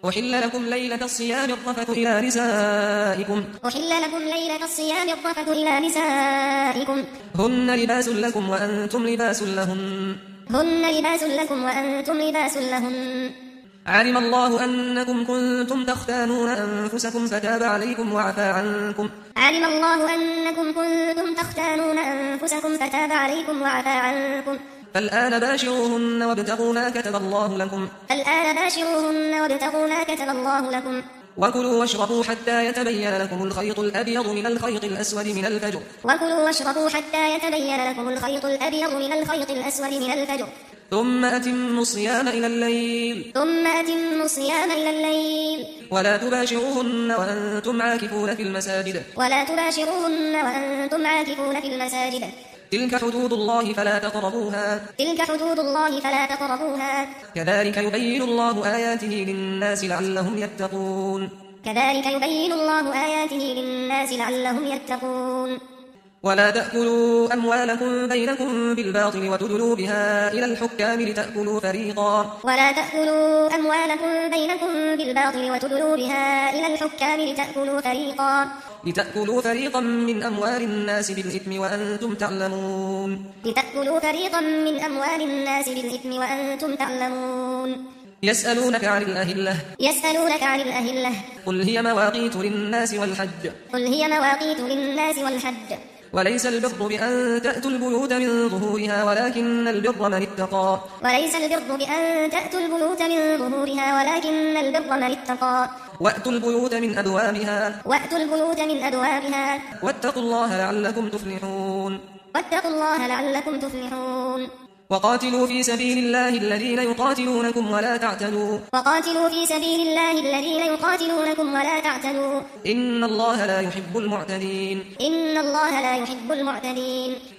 أحل لكم ليلة الصيام الرفث إلى نسائكم هن لباس لكم وأنتم لباس لهن علم الله أنكم كنتم تختانون أنفسكم فتاب عليكم وعفى عنكم فالآن باشروهن وابتغوا ما كتب الله لكم وكلوا واشربوا حتى يتبين لكم الخيط الأبيض من الخيط الأسود من الفجر ثم أتموا الصيام إلى الليل ولا تباشروهن وأنتم عاكفون في المساجد تلك حدود الله فلا تقربوها كذلك يبين الله آياته للناس لعلهم يتقون ولا تأكلوا أموالكم بينكم بالباطل وتدلوا بها إلى الحكام لتأكلوا فريقا من أموال الناس بالإثم وأنتم تعلمون يسألونك عن الأهلة قل هي مواقيت للناس والحج وليس البر بأن تأتوا البيوت من ظهورها ولكن البر من اتقى وأتوا البيوت من أبوابها واتقوا الله لعلكم تفلحون وقاتلوا في سبيل الله الذين يقاتلونكم ولا تعتدوا إن الله لا يحب المعتدين